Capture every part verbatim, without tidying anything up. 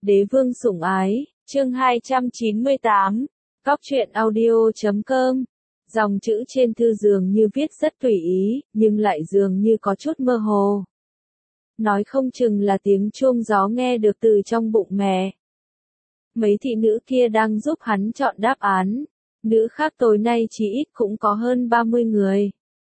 Đế vương sủng ái, chương hai trăm chín mươi tám, Cóc truyện audio chấm com. Dòng chữ trên thư dường như viết rất tùy ý, nhưng lại dường như có chút mơ hồ. Nói không chừng là tiếng chuông gió nghe được từ trong bụng mẹ. Mấy thị nữ kia đang giúp hắn chọn đáp án. Nữ khác tối nay chỉ ít cũng có hơn ba mươi người.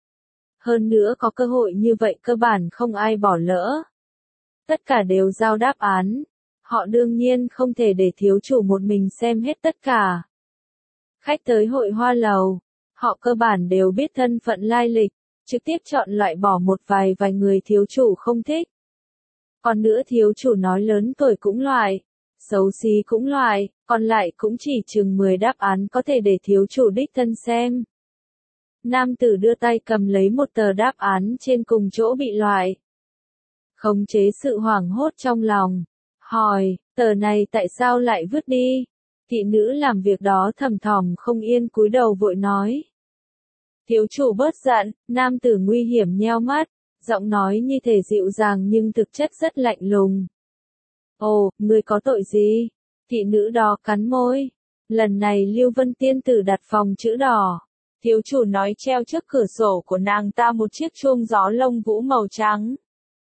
Hơn nữa có cơ hội như vậy cơ bản không ai bỏ lỡ. Tất cả đều giao đáp án. Họ đương nhiên không thể để thiếu chủ một mình xem hết tất cả. Khách tới hội hoa lầu, họ cơ bản đều biết thân phận lai lịch, trực tiếp chọn loại bỏ một vài vài người thiếu chủ không thích. Còn nữa thiếu chủ nói lớn tuổi cũng loại, xấu xí cũng loại, còn lại cũng chỉ chừng mười đáp án có thể để thiếu chủ đích thân xem. Nam tử đưa tay cầm lấy một tờ đáp án trên cùng chỗ bị loại. Khống chế sự hoảng hốt trong lòng. Hỏi, tờ này tại sao lại vứt đi? Thị nữ làm việc đó thầm thỏm không yên cúi đầu vội nói. Thiếu chủ bớt giận, nam tử nguy hiểm nheo mắt, giọng nói như thể dịu dàng nhưng thực chất rất lạnh lùng. Ồ, ngươi có tội gì? Thị nữ đó cắn môi. Lần này Lưu Vân Tiên Tử đặt phòng chữ đỏ. Thiếu chủ nói treo trước cửa sổ của nàng ta một chiếc chuông gió lông vũ màu trắng.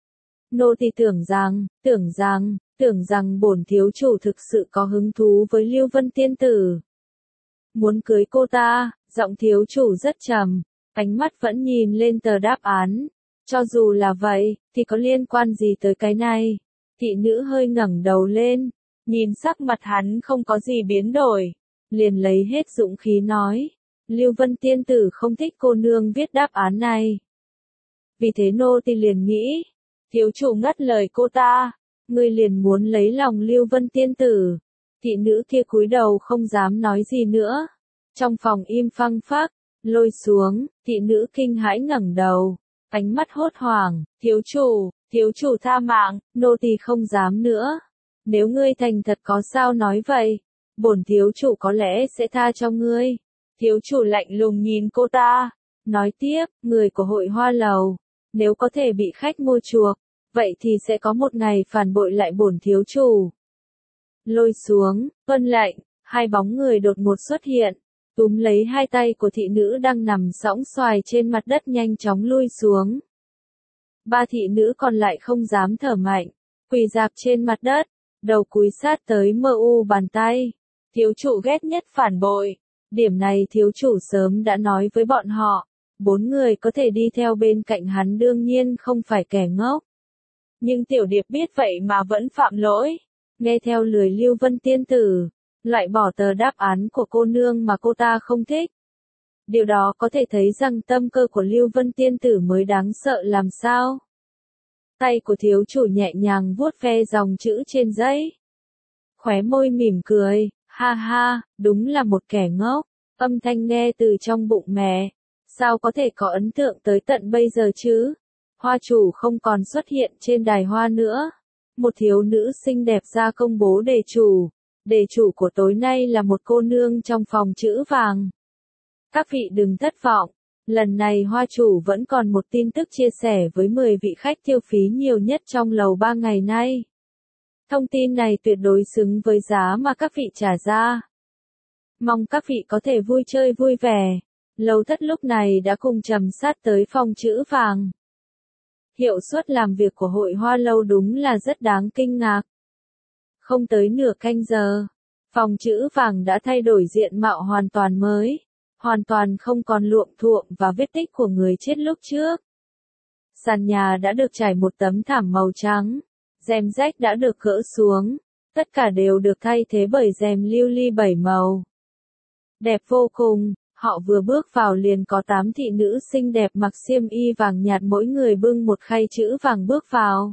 Nô tỳ tưởng rằng, tưởng rằng, tưởng rằng bổn thiếu chủ thực sự có hứng thú với Lưu Vân Tiên Tử. Muốn cưới cô ta, giọng thiếu chủ rất trầm, ánh mắt vẫn nhìn lên tờ đáp án. Cho dù là vậy, thì có liên quan gì tới cái này? Thị nữ hơi ngẩng đầu lên, nhìn sắc mặt hắn không có gì biến đổi, liền lấy hết dũng khí nói. Lưu Vân Tiên Tử không thích cô nương viết đáp án này. Vì thế nô tỳ liền nghĩ, thiếu chủ ngắt lời cô ta, ngươi liền muốn lấy lòng Lưu Vân Tiên Tử. Thị nữ kia cúi đầu không dám nói gì nữa. Trong phòng im phăng phắc, lôi xuống, thị nữ kinh hãi ngẩng đầu, ánh mắt hốt hoảng, thiếu chủ, thiếu chủ tha mạng, nô tỳ không dám nữa. Nếu ngươi thành thật có sao nói vậy, bổn thiếu chủ có lẽ sẽ tha cho ngươi. Thiếu chủ lạnh lùng nhìn cô ta, nói tiếp, người của hội hoa lầu, nếu có thể bị khách mua chuộc, vậy thì sẽ có một ngày phản bội lại bổn thiếu chủ. Lôi xuống, vân lệnh, hai bóng người đột ngột xuất hiện, túm lấy hai tay của thị nữ đang nằm sõng xoài trên mặt đất nhanh chóng lui xuống. Ba thị nữ còn lại không dám thở mạnh, quỳ rạp trên mặt đất, đầu cúi sát tới mơ u bàn tay. Thiếu chủ ghét nhất phản bội. Điểm này thiếu chủ sớm đã nói với bọn họ, bốn người có thể đi theo bên cạnh hắn đương nhiên không phải kẻ ngốc. Nhưng tiểu điệp biết vậy mà vẫn phạm lỗi, nghe theo lời Lưu Vân Tiên Tử, loại bỏ tờ đáp án của cô nương mà cô ta không thích. Điều đó có thể thấy rằng tâm cơ của Lưu Vân Tiên Tử mới đáng sợ làm sao. Tay của thiếu chủ nhẹ nhàng vuốt ve dòng chữ trên giấy. Khóe môi mỉm cười. Ha ha, đúng là một kẻ ngốc. Âm thanh nghe từ trong bụng mẹ. Sao có thể có ấn tượng tới tận bây giờ chứ? Hoa chủ không còn xuất hiện trên đài hoa nữa. Một thiếu nữ xinh đẹp ra công bố đề chủ. Đề chủ của tối nay là một cô nương trong phòng chữ vàng. Các vị đừng thất vọng. Lần này hoa chủ vẫn còn một tin tức chia sẻ với mười vị khách tiêu phí nhiều nhất trong lầu ba ngày nay. Thông tin này tuyệt đối xứng với giá mà các vị trả ra. Mong các vị có thể vui chơi vui vẻ. Lầu thất lúc này đã cùng trầm sát tới phòng chữ vàng. Hiệu suất làm việc của hội hoa lâu đúng là rất đáng kinh ngạc. Không tới nửa canh giờ, phòng chữ vàng đã thay đổi diện mạo hoàn toàn mới. Hoàn toàn không còn luộm thuộm và vết tích của người chết lúc trước. Sàn nhà đã được trải một tấm thảm màu trắng. Rèm rách đã được gỡ xuống, tất cả đều được thay thế bởi rèm lưu ly bảy màu. Đẹp vô cùng, họ vừa bước vào liền có tám thị nữ xinh đẹp mặc xiêm y vàng nhạt mỗi người bưng một khay chữ vàng bước vào.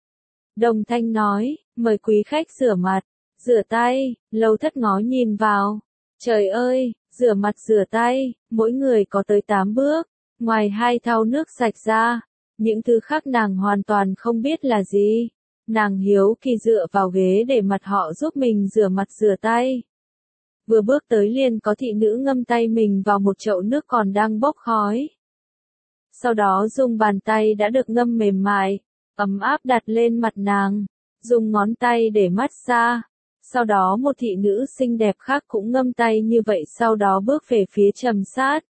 Đồng thanh nói, mời quý khách rửa mặt, rửa tay, Lâu Thất ngó nhìn vào. Trời ơi, rửa mặt rửa tay, mỗi người có tới tám bước, ngoài hai thau nước sạch ra, những thứ khác nàng hoàn toàn không biết là gì. Nàng hiếu kỳ dựa vào ghế để mặt họ giúp mình rửa mặt rửa tay. Vừa bước tới liền có thị nữ ngâm tay mình vào một chậu nước còn đang bốc khói. Sau đó dùng bàn tay đã được ngâm mềm mại, ấm áp đặt lên mặt nàng. dùng ngón tay để massage. Sau đó một thị nữ xinh đẹp khác cũng ngâm tay như vậy sau đó bước về phía Trầm Sát.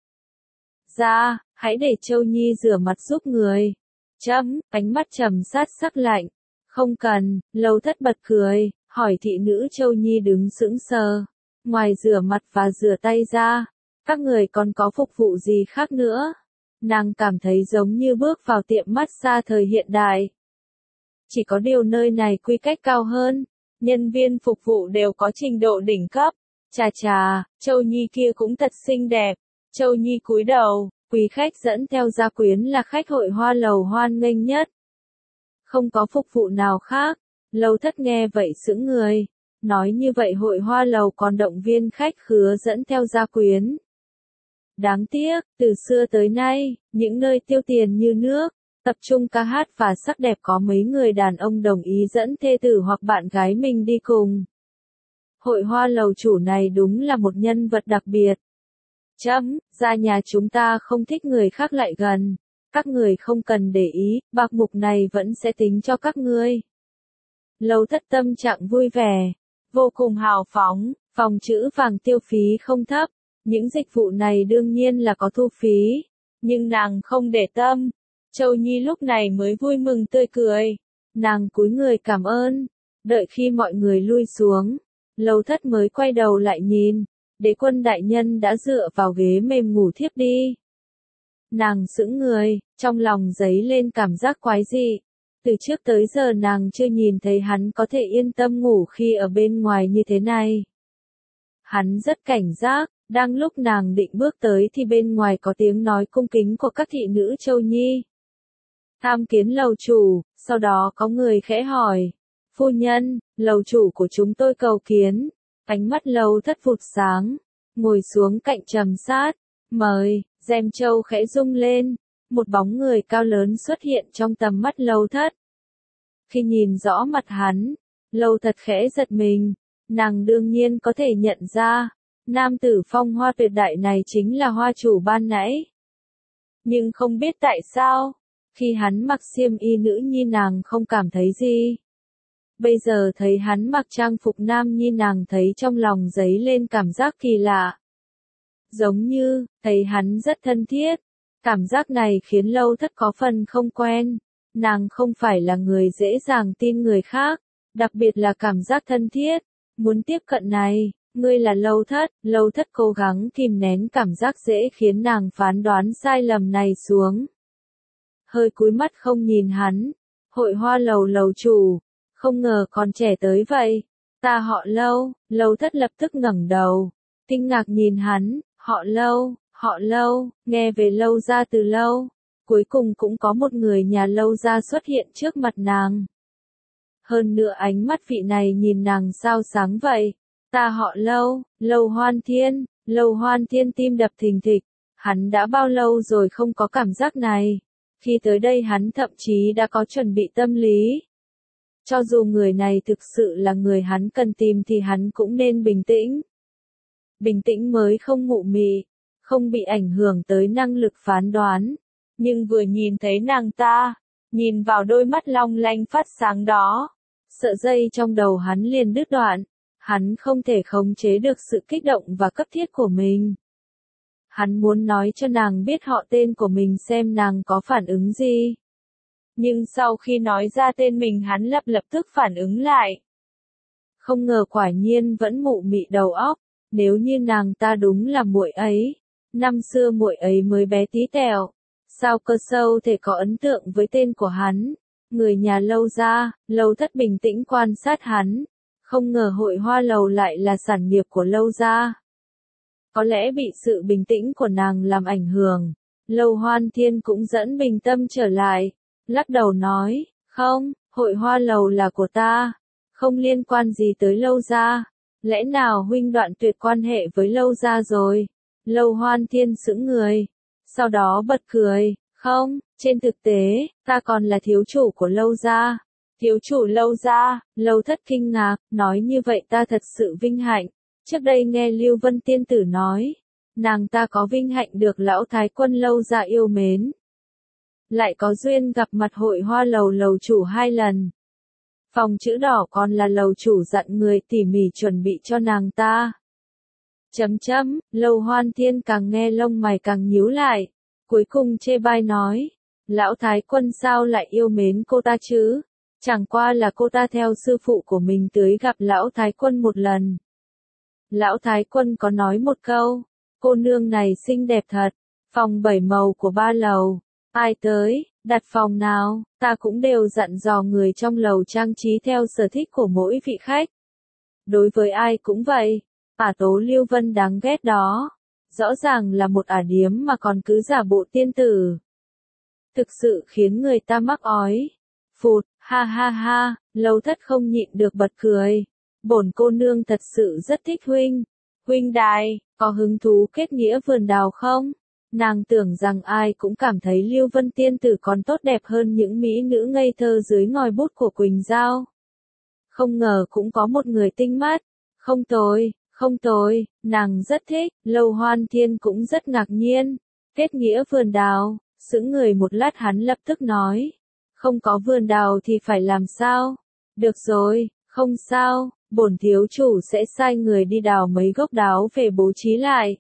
Ra, hãy để Châu Nhi rửa mặt giúp người. Chấm, ánh mắt Trầm Sát sắc lạnh. Không cần, Lâu Thất bật cười, hỏi thị nữ Châu Nhi đứng sững sờ. Ngoài rửa mặt và rửa tay ra, các người còn có phục vụ gì khác nữa? Nàng cảm thấy giống như bước vào tiệm massage thời hiện đại. Chỉ có điều nơi này quy cách cao hơn, nhân viên phục vụ đều có trình độ đỉnh cấp. Chà chà, Châu Nhi kia cũng thật xinh đẹp. Châu Nhi cúi đầu, quý khách dẫn theo gia quyến là khách hội hoa lầu hoan nghênh nhất. Không có phục vụ nào khác. Lâu Thất nghe vậy sững người. Nói như vậy hội hoa lầu còn động viên khách khứa dẫn theo gia quyến. Đáng tiếc, từ xưa tới nay, những nơi tiêu tiền như nước, tập trung ca hát và sắc đẹp có mấy người đàn ông đồng ý dẫn thê tử hoặc bạn gái mình đi cùng. Hội hoa lầu chủ này đúng là một nhân vật đặc biệt. Chấm, ra nhà chúng ta không thích người khác lại gần. Các người không cần để ý, bạc mục này vẫn sẽ tính cho các ngươi. Lâu Thất tâm trạng vui vẻ, vô cùng hào phóng, phòng chữ vàng tiêu phí không thấp. Những dịch vụ này đương nhiên là có thu phí, nhưng nàng không để tâm. Châu Nhi lúc này mới vui mừng tươi cười. Nàng cúi người cảm ơn, đợi khi mọi người lui xuống. Lâu Thất mới quay đầu lại nhìn, đế quân đại nhân đã dựa vào ghế mềm ngủ thiếp đi. Nàng sững người, trong lòng dấy lên cảm giác quái dị. Từ trước tới giờ nàng chưa nhìn thấy hắn có thể yên tâm ngủ khi ở bên ngoài như thế này. Hắn rất cảnh giác, đang lúc nàng định bước tới thì bên ngoài có tiếng nói cung kính của các thị nữ Châu Nhi. Tham kiến lầu chủ, sau đó có người khẽ hỏi. Phu nhân, lầu chủ của chúng tôi cầu kiến. Ánh mắt Lâu Thất vụt sáng, ngồi xuống cạnh Trầm Sát. Mời, rèm châu khẽ rung lên. Một bóng người cao lớn xuất hiện trong tầm mắt Lâu Thất. Khi nhìn rõ mặt hắn, Lâu Thất khẽ giật mình. Nàng đương nhiên có thể nhận ra, nam tử phong hoa tuyệt đại này chính là hoa chủ ban nãy. Nhưng không biết tại sao, khi hắn mặc xiêm y nữ nhi nàng không cảm thấy gì. Bây giờ thấy hắn mặc trang phục nam nhi nàng thấy trong lòng dấy lên cảm giác kỳ lạ. Giống như, thấy hắn rất thân thiết. Cảm giác này khiến Lâu Thất có phần không quen. Nàng không phải là người dễ dàng tin người khác, đặc biệt là cảm giác thân thiết. Muốn tiếp cận này, ngươi là Lâu Thất. Lâu Thất cố gắng kìm nén cảm giác dễ khiến nàng phán đoán sai lầm này xuống. Hơi cúi mắt không nhìn hắn. Hội hoa lầu lầu chủ. Không ngờ còn trẻ tới vậy. Ta họ Lâu. Lâu Thất lập tức ngẩng đầu. Kinh ngạc nhìn hắn. Họ Lâu, họ Lâu, nghe về Lâu gia từ lâu. Cuối cùng cũng có một người nhà Lâu gia xuất hiện trước mặt nàng. Hơn nữa ánh mắt vị này nhìn nàng sao sáng vậy. Ta họ Lâu, Lâu Hoan Thiên. Lâu Hoan Thiên tim đập thình thịch. Hắn đã bao lâu rồi không có cảm giác này. Khi tới đây hắn thậm chí đã có chuẩn bị tâm lý. Cho dù người này thực sự là người hắn cần tìm thì hắn cũng nên bình tĩnh. Bình tĩnh mới không mụ mị, không bị ảnh hưởng tới năng lực phán đoán. Nhưng vừa nhìn thấy nàng ta, nhìn vào đôi mắt long lanh phát sáng đó, sợi dây trong đầu hắn liền đứt đoạn. Hắn không thể khống chế được sự kích động và cấp thiết của mình. Hắn muốn nói cho nàng biết họ tên của mình xem nàng có phản ứng gì. Nhưng sau khi nói ra tên mình hắn lập lập tức phản ứng lại. Không ngờ quả nhiên vẫn mụ mị đầu óc. Nếu như nàng ta đúng là muội ấy, năm xưa muội ấy mới bé tí tẹo, sao cơ sâu thể có ấn tượng với tên của hắn? Người nhà Lâu gia. Lâu Thất bình tĩnh quan sát hắn, không ngờ hội hoa lầu lại là sản nghiệp của Lâu gia. Có lẽ bị sự bình tĩnh của nàng làm ảnh hưởng, Lâu Hoan Thiên cũng dẫn bình tâm trở lại, lắc đầu nói, không, hội hoa lầu là của ta, không liên quan gì tới Lâu gia. Lẽ nào huynh đoạn tuyệt quan hệ với Lâu gia rồi? Lâu Hoan Thiên sững người, sau đó bật cười, không, trên thực tế, ta còn là thiếu chủ của Lâu gia. Thiếu chủ Lâu gia. Lâu Thất kinh ngạc, nói như vậy ta thật sự vinh hạnh. Trước đây nghe Lưu Vân Tiên Tử nói, nàng ta có vinh hạnh được lão thái quân Lâu gia yêu mến. Lại có duyên gặp mặt hội hoa lầu lầu chủ hai lần. Phòng chữ đỏ còn là lầu chủ dặn người tỉ mỉ chuẩn bị cho nàng ta. Chấm chấm, Lầu Hoan Thiên càng nghe lông mày càng nhíu lại, cuối cùng chê bai nói, lão thái quân sao lại yêu mến cô ta chứ, chẳng qua là cô ta theo sư phụ của mình tới gặp lão thái quân một lần. Lão thái quân có nói một câu, cô nương này xinh đẹp thật, phòng bảy màu của ba lầu, ai tới, đặt phòng nào, ta cũng đều dặn dò người trong lầu trang trí theo sở thích của mỗi vị khách. Đối với ai cũng vậy, ả Tố Lưu Vân đáng ghét đó, rõ ràng là một ả điếm mà còn cứ giả bộ tiên tử. Thực sự khiến người ta mắc ói. Phụt, ha ha ha, Lâu Thất không nhịn được bật cười. Bổn cô nương thật sự rất thích huynh. Huynh đài, có hứng thú kết nghĩa vườn đào không? Nàng tưởng rằng ai cũng cảm thấy Lưu Vân tiên tử còn tốt đẹp hơn những mỹ nữ ngây thơ dưới ngòi bút của Quỳnh Giao. Không ngờ cũng có một người tinh mắt. Không tồi, không tồi, nàng rất thích. Lầu Hoan Thiên cũng rất ngạc nhiên. Kết nghĩa vườn đào, sững người một lát hắn lập tức nói. Không có vườn đào thì phải làm sao? Được rồi, không sao, bổn thiếu chủ sẽ sai người đi đào mấy gốc đào về bố trí lại.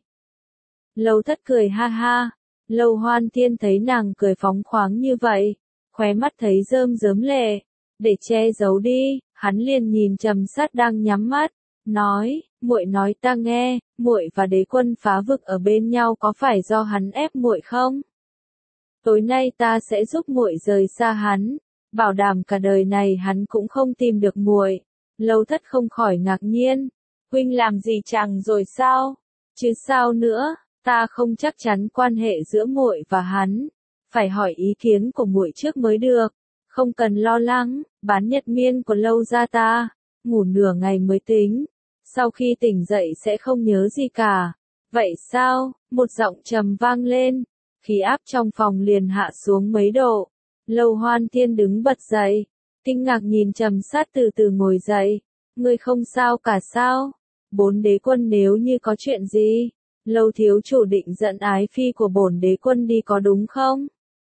Lâu Thất cười ha ha, Lầu Hoan Thiên thấy nàng cười phóng khoáng như vậy, khóe mắt thấy rơm rớm lệ, để che giấu đi, hắn liền nhìn Trầm Sát đang nhắm mắt, nói, muội nói ta nghe, muội và đế quân phá vực ở bên nhau có phải do hắn ép muội không? Tối nay ta sẽ giúp muội rời xa hắn, bảo đảm cả đời này hắn cũng không tìm được muội. Lâu Thất không khỏi ngạc nhiên, huynh làm gì chàng rồi sao? Chứ sao nữa, ta không chắc chắn quan hệ giữa muội và hắn, phải hỏi ý kiến của muội trước mới được. Không cần lo lắng, bán nhật miên của Lâu gia ta, ngủ nửa ngày mới tính, sau khi tỉnh dậy sẽ không nhớ gì cả. Vậy sao? Một giọng trầm vang lên, khí áp trong phòng liền hạ xuống mấy độ. Lầu Hoan Thiên đứng bật dậy, kinh ngạc nhìn Trầm Sát từ từ ngồi dậy. Ngươi không sao cả sao? Bốn đế quân nếu như có chuyện gì, Lâu thiếu chủ định dẫn ái phi của bổn đế quân đi có đúng không?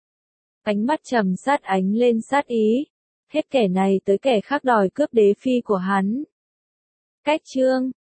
Ánh mắt Trầm Sát ánh lên sát ý, hết kẻ này tới kẻ khác đòi cướp đế phi của hắn. Cách chương